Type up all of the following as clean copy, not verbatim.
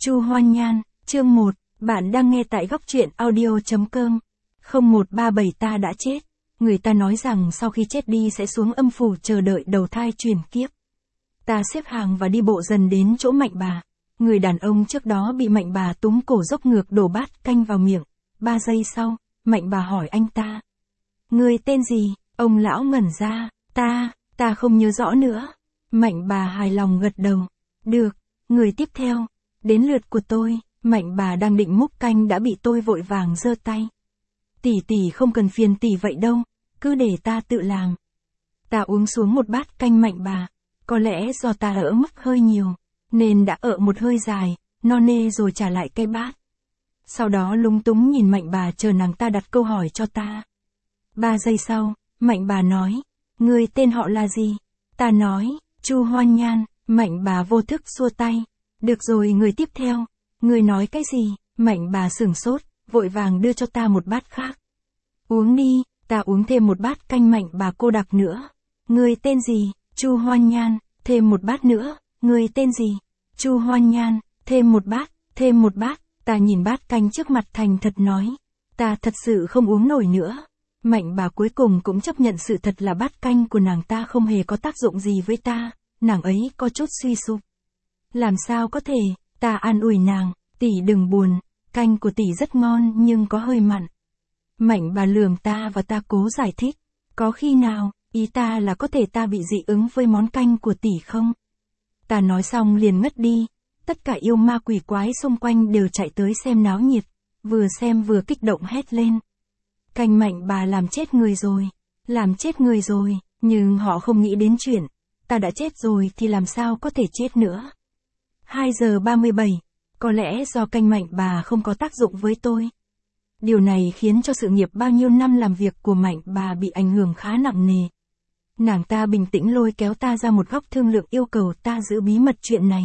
Chu Hoan Nhan, chương 1, bạn đang nghe tại góc truyện audio.com. 0137 ta đã chết. Người ta nói rằng sau khi chết đi sẽ xuống âm phủ chờ đợi đầu thai chuyển kiếp. Ta xếp hàng và đi bộ dần đến chỗ Mạnh Bà. Người đàn ông trước đó bị Mạnh Bà túm cổ dốc ngược đổ bát canh vào miệng. 3 giây sau, Mạnh Bà hỏi anh ta. Người tên gì? Ông lão ngẩn ra. Ta không nhớ rõ nữa. Mạnh Bà hài lòng gật đầu. Được, người tiếp theo. Đến lượt của tôi. Mạnh Bà đang định múc canh đã bị tôi vội vàng giơ tay. Tỷ không cần phiền tỷ vậy đâu, cứ để ta tự làm. Ta uống xuống một bát canh Mạnh Bà. Có lẽ do ta ỡ mức hơi nhiều, nên đã ợ một hơi dài, no nê rồi trả lại cái bát. Sau đó lúng túng nhìn Mạnh Bà chờ nàng ta đặt câu hỏi cho ta. 3 giây sau, Mạnh Bà nói, người tên họ là gì? Ta nói, Chu Hoan Nhan. Mạnh Bà vô thức xua tay. Được rồi, người tiếp theo. Người nói cái gì? Mạnh Bà sửng sốt, vội vàng đưa cho ta một bát khác. Uống đi. Ta uống thêm một bát canh Mạnh Bà cô đặc nữa. Người tên gì? Chu Hoan Nhan. Thêm một bát nữa. Người tên gì? Chu Hoan Nhan. Thêm một bát. Ta nhìn bát canh trước mặt thành thật nói. Ta thật sự không uống nổi nữa. Mạnh Bà cuối cùng cũng chấp nhận sự thật là bát canh của nàng ta không hề có tác dụng gì với ta. Nàng ấy có chút suy sụp. Làm sao có thể? Ta an ủi nàng. Tỷ đừng buồn. Canh của tỷ rất ngon nhưng có hơi mặn. Mạnh Bà lườm ta và ta cố giải thích. Có khi nào, ý ta là có thể ta bị dị ứng với món canh của tỷ không? Ta nói xong liền ngất đi. Tất cả yêu ma quỷ quái xung quanh đều chạy tới xem náo nhiệt. Vừa xem vừa kích động hét lên. Canh Mạnh Bà làm chết người rồi. Làm chết người rồi. Nhưng họ không nghĩ đến chuyện. Ta đã chết rồi thì làm sao có thể chết nữa. 2 giờ 37. Có lẽ do canh Mạnh Bà không có tác dụng với tôi. Điều này khiến cho sự nghiệp bao nhiêu năm làm việc của Mạnh Bà bị ảnh hưởng khá nặng nề. Nàng ta bình tĩnh lôi kéo ta ra một góc thương lượng yêu cầu ta giữ bí mật chuyện này.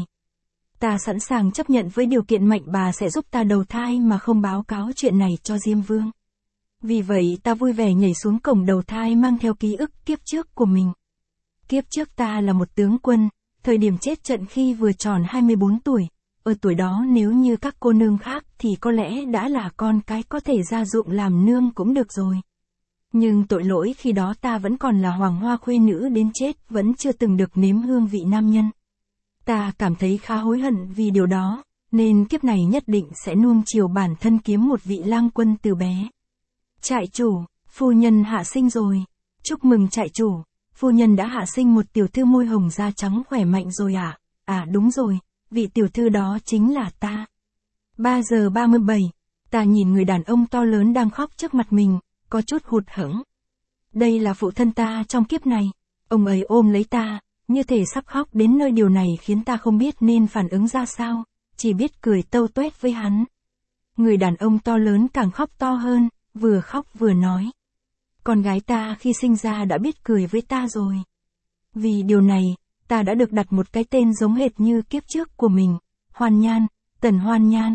Ta sẵn sàng chấp nhận với điều kiện Mạnh Bà sẽ giúp ta đầu thai mà không báo cáo chuyện này cho Diêm Vương. Vì vậy ta vui vẻ nhảy xuống cổng đầu thai mang theo ký ức kiếp trước của mình. Kiếp trước ta là một tướng quân, thời điểm chết trận khi vừa tròn 24 tuổi. Ở tuổi đó nếu như các cô nương khác thì có lẽ đã là con cái có thể gia dụng làm nương cũng được rồi. Nhưng tội lỗi khi đó ta vẫn còn là hoàng hoa khuê nữ đến chết vẫn chưa từng được nếm hương vị nam nhân. Ta cảm thấy khá hối hận vì điều đó, nên kiếp này nhất định sẽ nuông chiều bản thân kiếm một vị lang quân từ bé. Trại chủ, phu nhân hạ sinh rồi. Chúc mừng trại chủ, phu nhân đã hạ sinh một tiểu thư môi hồng da trắng khỏe mạnh rồi à? À đúng rồi. Vị tiểu thư đó chính là ta. 3 giờ 37. Ta nhìn người đàn ông to lớn đang khóc trước mặt mình, có chút hụt hẫng. Đây là phụ thân ta trong kiếp này. Ông ấy ôm lấy ta, như thể sắp khóc đến nơi. Điều này khiến ta không biết nên phản ứng ra sao, chỉ biết cười tâu tuét với hắn. Người đàn ông to lớn càng khóc to hơn, vừa khóc vừa nói. Con gái ta khi sinh ra đã biết cười với ta rồi. Vì điều này, ta đã được đặt một cái tên giống hệt như kiếp trước của mình, Hoan Nhan, Tần Hoan Nhan.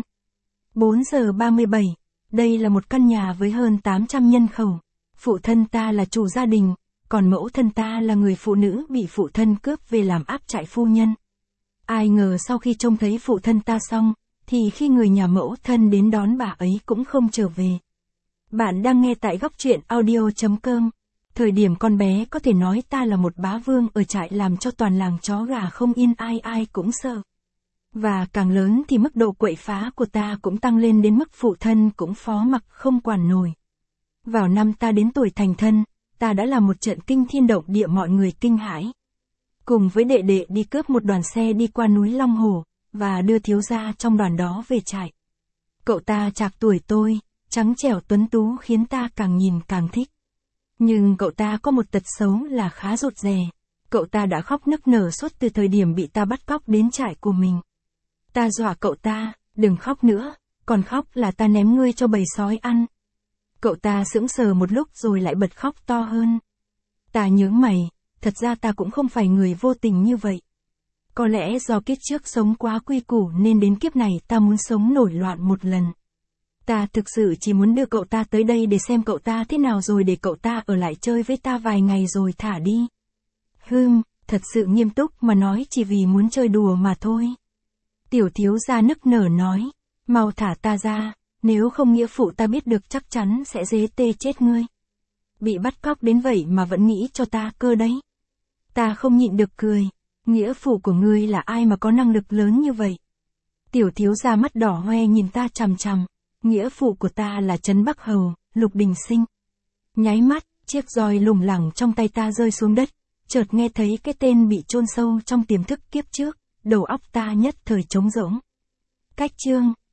4 giờ 37, đây là một căn nhà với hơn 800 nhân khẩu. Phụ thân ta là chủ gia đình, còn mẫu thân ta là người phụ nữ bị phụ thân cướp về làm áp trại phu nhân. Ai ngờ sau khi trông thấy phụ thân ta xong, thì khi người nhà mẫu thân đến đón bà ấy cũng không trở về. Bạn đang nghe tại góc truyện audio.com. Thời điểm con bé có thể nói ta là một bá vương ở trại làm cho toàn làng chó gà không yên, ai cũng sợ. Và càng lớn thì mức độ quậy phá của ta cũng tăng lên đến mức phụ thân cũng phó mặc không quản nổi. Vào năm ta đến tuổi thành thân, ta đã làm một trận kinh thiên động địa mọi người kinh hãi. Cùng với đệ đệ đi cướp một đoàn xe đi qua núi Long Hồ, và đưa thiếu gia trong đoàn đó về trại. Cậu ta trạc tuổi tôi, trắng trẻo tuấn tú khiến ta càng nhìn càng thích. Nhưng cậu ta có một tật xấu là khá rụt rè. Cậu ta đã khóc nức nở suốt từ thời điểm bị ta bắt cóc đến trại của mình. Ta dọa cậu ta, đừng khóc nữa, còn khóc là ta ném ngươi cho bầy sói ăn. Cậu ta sững sờ một lúc rồi lại bật khóc to hơn. Ta nhướng mày, thật ra ta cũng không phải người vô tình như vậy. Có lẽ do kiếp trước sống quá quy củ nên đến kiếp này ta muốn sống nổi loạn một lần. Ta thực sự chỉ muốn đưa cậu ta tới đây để xem cậu ta thế nào rồi để cậu ta ở lại chơi với ta vài ngày rồi thả đi. Thật sự nghiêm túc mà nói chỉ vì muốn chơi đùa mà thôi. Tiểu thiếu gia nức nở nói, mau thả ta ra, nếu không nghĩa phụ ta biết được chắc chắn sẽ dế tê chết ngươi. Bị bắt cóc đến vậy mà vẫn nghĩ cho ta cơ đấy. Ta không nhịn được cười, nghĩa phụ của ngươi là ai mà có năng lực lớn như vậy? Tiểu thiếu gia mắt đỏ hoe nhìn ta chằm chằm, nghĩa phụ của ta là Trấn Bắc Hầu, Lục Đình Sinh. Nháy mắt, chiếc roi lủng lẳng trong tay ta rơi xuống đất, chợt nghe thấy cái tên bị chôn sâu trong tiềm thức kiếp trước, đầu óc ta nhất thời trống rỗng. Cách chương